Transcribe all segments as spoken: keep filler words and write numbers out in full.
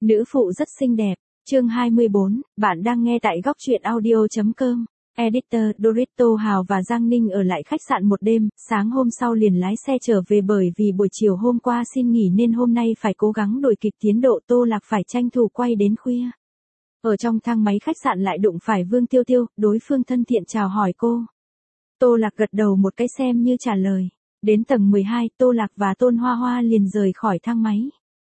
Nữ phụ rất xinh đẹp. Chương hai mươi bốn, bạn đang nghe tại góc truyện audio.com. Editor Dorito Hào và Giang Ninh ở lại khách sạn một đêm, sáng hôm sau liền lái xe trở về bởi vì buổi chiều hôm qua xin nghỉ nên hôm nay phải cố gắng đuổi kịp tiến độ. Tô Lạc phải tranh thủ quay đến khuya. Ở trong thang máy khách sạn lại đụng phải Vương Tiêu Tiêu, đối phương thân thiện chào hỏi cô. Tô Lạc gật đầu một cái xem như trả lời. Đến tầng mười hai, Tô Lạc và Tôn Hoa Hoa liền rời khỏi thang máy.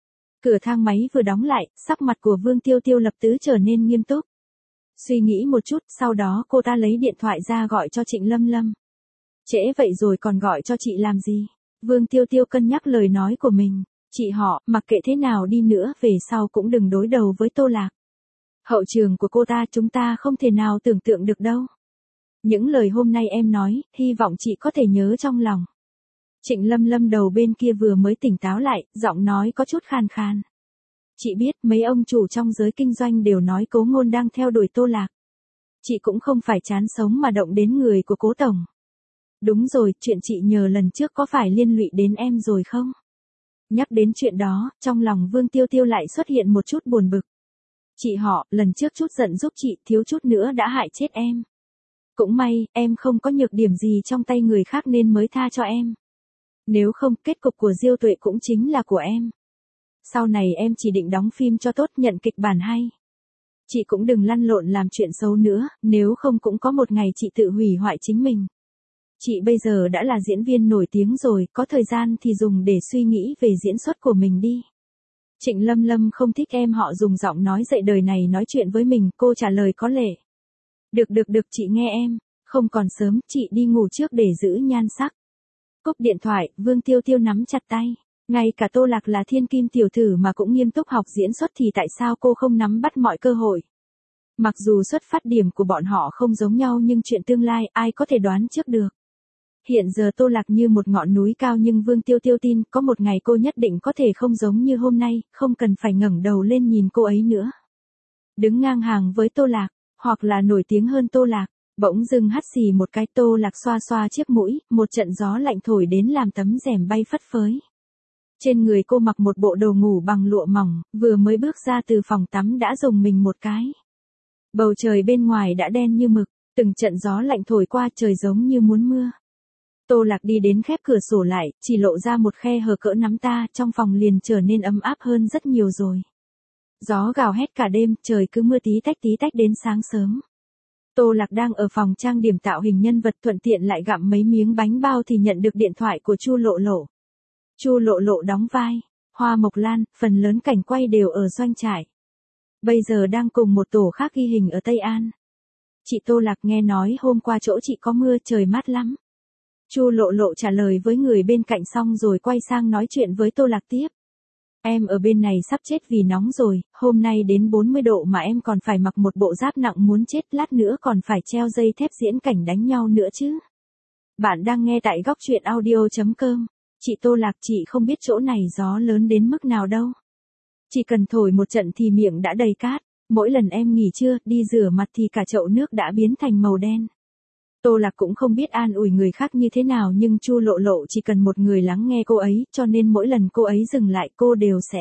Cửa thang máy vừa đóng lại, sắc mặt của Vương Tiêu Tiêu lập tức trở nên nghiêm túc. Suy nghĩ một chút, sau đó cô ta lấy điện thoại ra gọi cho Trịnh Lâm Lâm. Trễ vậy rồi còn gọi cho chị làm gì? Vương Tiêu Tiêu cân nhắc lời nói của mình. Chị họ, mặc kệ thế nào đi nữa về sau cũng đừng đối đầu với Tô Lạc. Hậu trường của cô ta chúng ta không thể nào tưởng tượng được đâu. Những lời hôm nay em nói, hy vọng chị có thể nhớ trong lòng. Trịnh Lâm Lâm đầu bên kia vừa mới tỉnh táo lại, giọng nói có chút khan khan. Chị biết mấy ông chủ trong giới kinh doanh đều nói Cố Ngôn đang theo đuổi Tô Lạc. Chị cũng không phải chán sống mà động đến người của Cố Tổng. Đúng rồi, chuyện chị nhờ lần trước có phải liên lụy đến em rồi không? Nhắc đến chuyện đó, trong lòng Vương Tiêu Tiêu lại xuất hiện một chút buồn bực. Chị họ, lần trước chút giận giúp chị, thiếu chút nữa đã hại chết em. Cũng may, em không có nhược điểm gì trong tay người khác nên mới tha cho em. Nếu không, kết cục của Diêu Tuệ cũng chính là của em. Sau này em chỉ định đóng phim cho tốt, nhận kịch bản hay. Chị cũng đừng lăn lộn làm chuyện xấu nữa, nếu không cũng có một ngày chị tự hủy hoại chính mình. Chị bây giờ đã là diễn viên nổi tiếng rồi, có thời gian thì dùng để suy nghĩ về diễn xuất của mình đi. Trịnh Lâm Lâm không thích em họ dùng giọng nói dạy đời này nói chuyện với mình, cô trả lời có lệ. Được được được, chị nghe em, không còn sớm, chị đi ngủ trước để giữ nhan sắc. Cúp điện thoại, Vương Tiêu Tiêu nắm chặt tay. Ngay cả Tô Lạc là thiên kim tiểu thư mà cũng nghiêm túc học diễn xuất thì tại sao cô không nắm bắt mọi cơ hội? Mặc dù xuất phát điểm của bọn họ không giống nhau nhưng chuyện tương lai ai có thể đoán trước được. Hiện giờ Tô Lạc như một ngọn núi cao nhưng Vương Tiêu Tiêu tin có một ngày cô nhất định có thể không giống như hôm nay, không cần phải ngẩng đầu lên nhìn cô ấy nữa. Đứng ngang hàng với Tô Lạc, hoặc là nổi tiếng hơn Tô Lạc. Bỗng dưng hắt xì một cái, Tô Lạc xoa xoa chiếc mũi, một trận gió lạnh thổi đến làm tấm rèm bay phất phới. Trên người cô mặc một bộ đồ ngủ bằng lụa mỏng, vừa mới bước ra từ phòng tắm đã rùng mình một cái. Bầu trời bên ngoài đã đen như mực, từng trận gió lạnh thổi qua trời giống như muốn mưa. Tô Lạc đi đến khép cửa sổ lại, chỉ lộ ra một khe hở cỡ nắm ta, trong phòng liền trở nên ấm áp hơn rất nhiều rồi. Gió gào hét cả đêm, trời cứ mưa tí tách tí tách đến sáng sớm. Tô Lạc đang ở phòng trang điểm tạo hình nhân vật, thuận tiện lại gặm mấy miếng bánh bao thì nhận được điện thoại của Chu Lộ Lộ. Chu Lộ Lộ đóng vai Hoa Mộc Lan, phần lớn cảnh quay đều ở doanh trại. Bây giờ đang cùng một tổ khác ghi hình ở Tây An. Chị Tô Lạc nghe nói hôm qua chỗ chị có mưa, trời mát lắm. Chu Lộ Lộ trả lời với người bên cạnh xong rồi quay sang nói chuyện với Tô Lạc tiếp. Em ở bên này sắp chết vì nóng rồi, hôm nay đến bốn mươi độ mà em còn phải mặc một bộ giáp nặng muốn chết, lát nữa còn phải treo dây thép diễn cảnh đánh nhau nữa chứ. Bạn đang nghe tại góc truyện audio.com. Chị Tô Lạc, chị không biết chỗ này gió lớn đến mức nào đâu. Chỉ cần thổi một trận thì miệng đã đầy cát, mỗi lần em nghỉ trưa, đi rửa mặt thì cả chậu nước đã biến thành màu đen. Tô Lạc cũng không biết an ủi người khác như thế nào nhưng Chu Lộ Lộ chỉ cần một người lắng nghe cô ấy, cho nên mỗi lần cô ấy dừng lại cô đều sẽ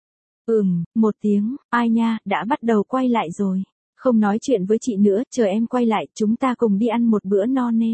Ừm, một tiếng, ai nha, đã bắt đầu quay lại rồi. Không nói chuyện với chị nữa, chờ em quay lại, chúng ta cùng đi ăn một bữa no nê.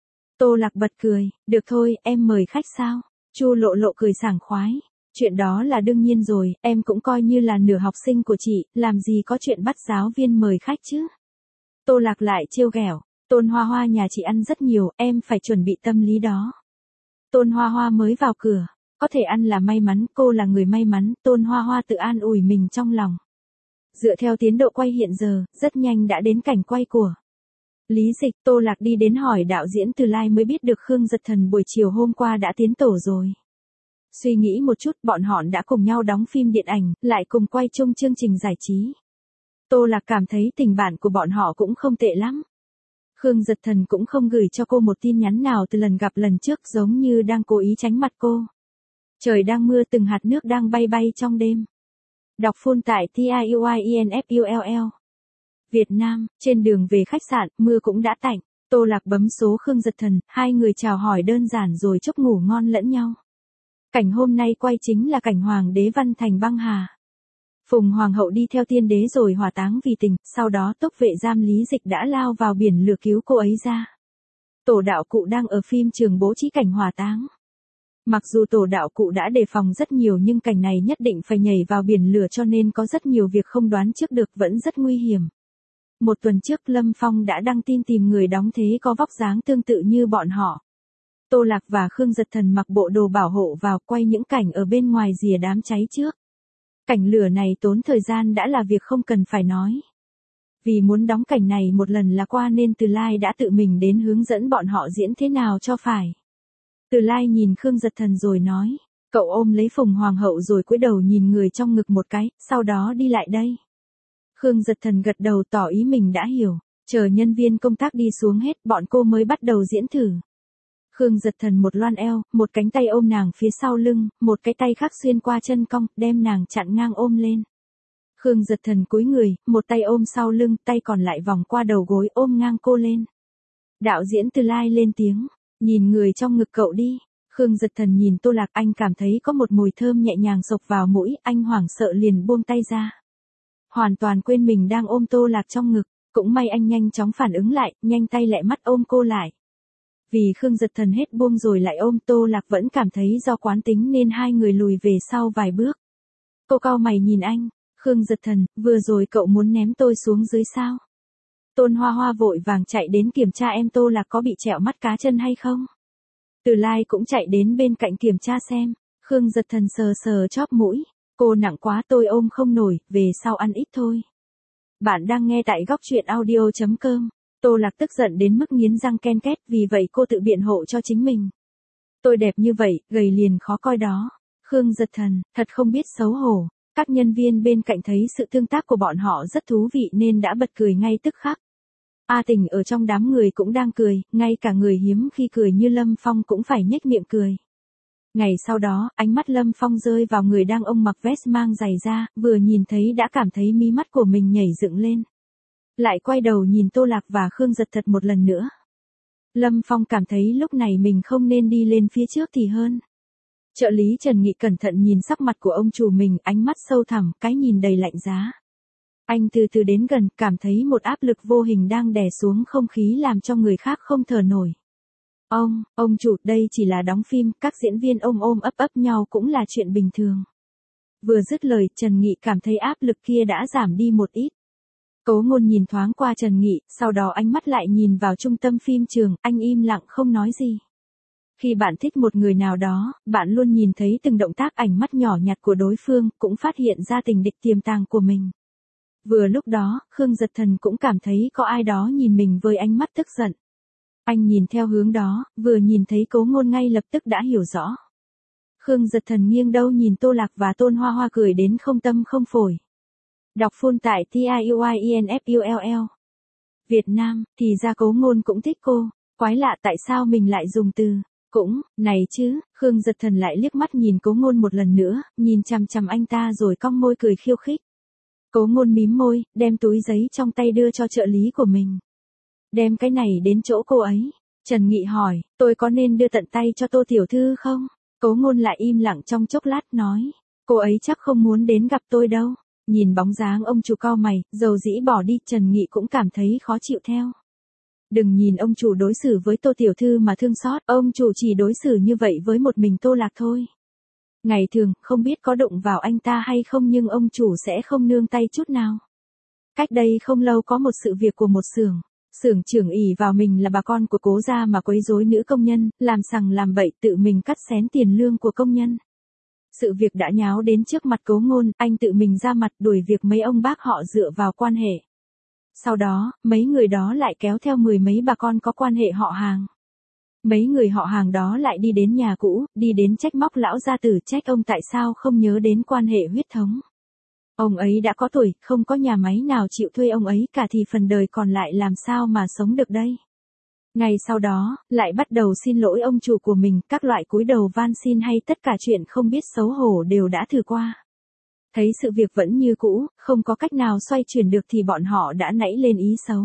Tô Lạc bật cười, được thôi, em mời khách sao? Chu Lộ Lộ cười sảng khoái. Chuyện đó là đương nhiên rồi, em cũng coi như là nửa học sinh của chị, làm gì có chuyện bắt giáo viên mời khách chứ. Tô Lạc lại trêu ghẹo. Tôn Hoa Hoa nhà chị ăn rất nhiều, em phải chuẩn bị tâm lý đó. Tôn Hoa Hoa mới vào cửa, có thể ăn là may mắn, cô là người may mắn, Tôn Hoa Hoa tự an ủi mình trong lòng. Dựa theo tiến độ quay hiện giờ, rất nhanh đã đến cảnh quay của Lý Dịch. Tô Lạc đi đến hỏi đạo diễn Từ Lai mới biết được Khương Giật Thần buổi chiều hôm qua đã tiến tổ rồi. Suy nghĩ một chút, bọn họ đã cùng nhau đóng phim điện ảnh, lại cùng quay chung chương trình giải trí. Tô Lạc cảm thấy tình bạn của bọn họ cũng không tệ lắm. Khương Giật Thần cũng không gửi cho cô một tin nhắn nào từ lần gặp lần trước, giống như đang cố ý tránh mặt cô. Trời đang mưa, từng hạt nước đang bay bay trong đêm. Đọc full tại TIUIENFULL. Việt Nam, trên đường về khách sạn, mưa cũng đã tạnh. Tô Lạc bấm số Khương Giật Thần, hai người chào hỏi đơn giản rồi chúc ngủ ngon lẫn nhau. Cảnh hôm nay quay chính là cảnh Hoàng đế Văn Thành băng hà. Phùng Hoàng hậu đi theo tiên đế rồi hỏa táng vì tình, sau đó túc vệ giam Lý Dịch đã lao vào biển lửa cứu cô ấy ra. Tổ đạo cụ đang ở phim trường bố trí cảnh hỏa táng. Mặc dù tổ đạo cụ đã đề phòng rất nhiều nhưng cảnh này nhất định phải nhảy vào biển lửa cho nên có rất nhiều việc không đoán trước được, vẫn rất nguy hiểm. Một tuần trước Lâm Phong đã đăng tin tìm người đóng thế có vóc dáng tương tự như bọn họ. Tô Lạc và Khương Giật Thần mặc bộ đồ bảo hộ vào quay những cảnh ở bên ngoài rìa đám cháy trước. Cảnh lửa này tốn thời gian đã là việc không cần phải nói. Vì muốn đóng cảnh này một lần là qua nên Từ Lai đã tự mình đến hướng dẫn bọn họ diễn thế nào cho phải. Từ Lai nhìn Khương Giật Thần rồi nói, cậu ôm lấy Phùng Hoàng hậu rồi cúi đầu nhìn người trong ngực một cái, sau đó đi lại đây. Khương Giật Thần gật đầu tỏ ý mình đã hiểu, chờ nhân viên công tác đi xuống hết bọn cô mới bắt đầu diễn thử. Khương Giật Thần một loan eo, một cánh tay ôm nàng phía sau lưng, một cái tay khác xuyên qua chân cong, đem nàng chặn ngang ôm lên. Khương Giật Thần cúi người, một tay ôm sau lưng, tay còn lại vòng qua đầu gối ôm ngang cô lên. Đạo diễn Từ Lai lên tiếng, nhìn người trong ngực cậu đi. Khương Giật Thần nhìn Tô Lạc, anh cảm thấy có một mùi thơm nhẹ nhàng xộc vào mũi, anh hoảng sợ liền buông tay ra. Hoàn toàn quên mình đang ôm Tô Lạc trong ngực, cũng may anh nhanh chóng phản ứng lại, nhanh tay lẹ mắt ôm cô lại. Vì Khương Giật Thần hết buông rồi lại ôm, Tô Lạc vẫn cảm thấy do quán tính nên hai người lùi về sau vài bước. Cô cau mày nhìn anh, Khương Giật Thần, vừa rồi cậu muốn ném tôi xuống dưới sao? Tôn Hoa Hoa vội vàng chạy đến kiểm tra em Tô Lạc có bị trẹo mắt cá chân hay không. Từ Lai cũng chạy đến bên cạnh kiểm tra xem, Khương Giật Thần sờ sờ chóp mũi, cô nặng quá tôi ôm không nổi, về sau ăn ít thôi. Bạn đang nghe tại góc truyện audio chấm com. Tô Lạc tức giận đến mức nghiến răng ken két, vì vậy cô tự biện hộ cho chính mình. Tôi đẹp như vậy, gầy liền khó coi đó. Khương Giật Thần, thật không biết xấu hổ. Các nhân viên bên cạnh thấy sự tương tác của bọn họ rất thú vị nên đã bật cười ngay tức khắc. A Tình ở trong đám người cũng đang cười, ngay cả người hiếm khi cười như Lâm Phong cũng phải nhếch miệng cười. Ngày sau đó, ánh mắt Lâm Phong rơi vào người đang ông mặc vest mang giày da, vừa nhìn thấy đã cảm thấy mí mắt của mình nhảy dựng lên. Lại quay đầu nhìn Tô Lạc và Khương Giật Thật một lần nữa. Lâm Phong cảm thấy lúc này mình không nên đi lên phía trước thì hơn. Trợ lý Trần Nghị cẩn thận nhìn sắc mặt của ông chủ mình, ánh mắt sâu thẳm, cái nhìn đầy lạnh giá. Anh từ từ đến gần, cảm thấy một áp lực vô hình đang đè xuống không khí làm cho người khác không thở nổi. Ông, ông chủ, đây chỉ là đóng phim, các diễn viên ôm ôm ấp ấp nhau cũng là chuyện bình thường. Vừa dứt lời, Trần Nghị cảm thấy áp lực kia đã giảm đi một ít. Cố Ngôn nhìn thoáng qua Trần Nghị, sau đó ánh mắt lại nhìn vào trung tâm phim trường, anh im lặng không nói gì. Khi bạn thích một người nào đó, bạn luôn nhìn thấy từng động tác ánh mắt nhỏ nhặt của đối phương, cũng phát hiện ra tình địch tiềm tàng của mình. Vừa lúc đó, Khương Giật Thần cũng cảm thấy có ai đó nhìn mình với ánh mắt tức giận. Anh nhìn theo hướng đó, vừa nhìn thấy Cố Ngôn ngay lập tức đã hiểu rõ. Khương Giật Thần nghiêng đầu nhìn Tô Lạc và Tôn Hoa Hoa cười đến không tâm không phổi. Đọc full tại T I U I E N F U L L. Việt Nam, thì ra Cố Ngôn cũng thích cô, quái lạ tại sao mình lại dùng từ cũng, này chứ. Khương Giật Thần lại liếc mắt nhìn Cố Ngôn một lần nữa, nhìn chằm chằm anh ta rồi cong môi cười khiêu khích. Cố Ngôn mím môi, đem túi giấy trong tay đưa cho trợ lý của mình. Đem cái này đến chỗ cô ấy. Trần Nghị hỏi, tôi có nên đưa tận tay cho Tô tiểu thư không? Cố Ngôn lại im lặng trong chốc lát nói, cô ấy chắc không muốn đến gặp tôi đâu. Nhìn bóng dáng ông chủ cau mày, dầu dĩ bỏ đi, Trần Nghị cũng cảm thấy khó chịu theo. Đừng nhìn ông chủ đối xử với Tô tiểu thư mà thương xót, ông chủ chỉ đối xử như vậy với một mình Tô Lạc thôi. Ngày thường, không biết có đụng vào anh ta hay không nhưng ông chủ sẽ không nương tay chút nào. Cách đây không lâu có một sự việc của một xưởng. Xưởng trưởng ỷ vào mình là bà con của Cố gia mà quấy rối nữ công nhân, làm sằng làm bậy tự mình cắt xén tiền lương của công nhân. Sự việc đã nháo đến trước mặt Cố Ngôn, anh tự mình ra mặt đuổi việc mấy ông bác họ dựa vào quan hệ. Sau đó, mấy người đó lại kéo theo mười mấy bà con có quan hệ họ hàng. Mấy người họ hàng đó lại đi đến nhà cũ, đi đến trách móc lão gia tử, trách ông tại sao không nhớ đến quan hệ huyết thống. Ông ấy đã có tuổi, không có nhà máy nào chịu thuê ông ấy cả thì phần đời còn lại làm sao mà sống được đây. Ngày sau đó, lại bắt đầu xin lỗi ông chủ của mình, các loại cúi đầu van xin hay tất cả chuyện không biết xấu hổ đều đã thử qua. Thấy sự việc vẫn như cũ, không có cách nào xoay chuyển được thì bọn họ đã nảy lên ý xấu.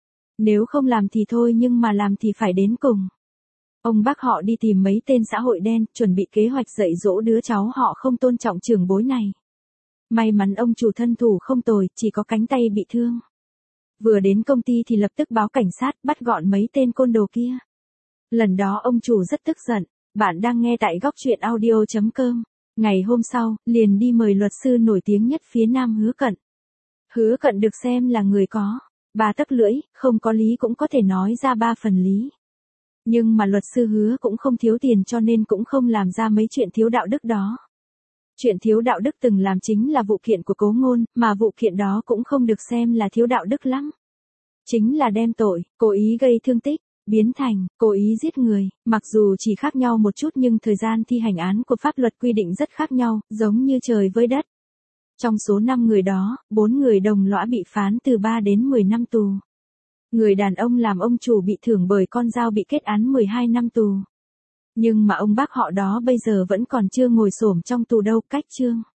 Nếu không làm thì thôi nhưng mà làm thì phải đến cùng. Ông bác họ đi tìm mấy tên xã hội đen, chuẩn bị kế hoạch dạy dỗ đứa cháu họ không tôn trọng trưởng bối này. May mắn ông chủ thân thủ không tồi, chỉ có cánh tay bị thương. Vừa đến công ty thì lập tức báo cảnh sát, bắt gọn mấy tên côn đồ kia. Lần đó ông chủ rất tức giận. Bạn đang nghe tại góc truyện audio chấm com. Ngày hôm sau, liền đi mời luật sư nổi tiếng nhất phía Nam Hứa Cận. Hứa Cận được xem là người có ba tấc lưỡi, không có lý cũng có thể nói ra ba phần lý. Nhưng mà luật sư Hứa cũng không thiếu tiền cho nên cũng không làm ra mấy chuyện thiếu đạo đức đó. Chuyện thiếu đạo đức từng làm chính là vụ kiện của Cố Ngôn, mà vụ kiện đó cũng không được xem là thiếu đạo đức lắm. Chính là đem tội, cố ý gây thương tích, biến thành, cố ý giết người, mặc dù chỉ khác nhau một chút nhưng thời gian thi hành án của pháp luật quy định rất khác nhau, giống như trời với đất. Trong số năm người đó, bốn người đồng lõa bị phán từ ba đến mười năm tù. Người đàn ông làm ông chủ bị thưởng bởi con dao bị kết án mười hai năm tù. Nhưng mà ông bác họ đó bây giờ vẫn còn chưa ngồi xổm trong tù đâu, cách chương.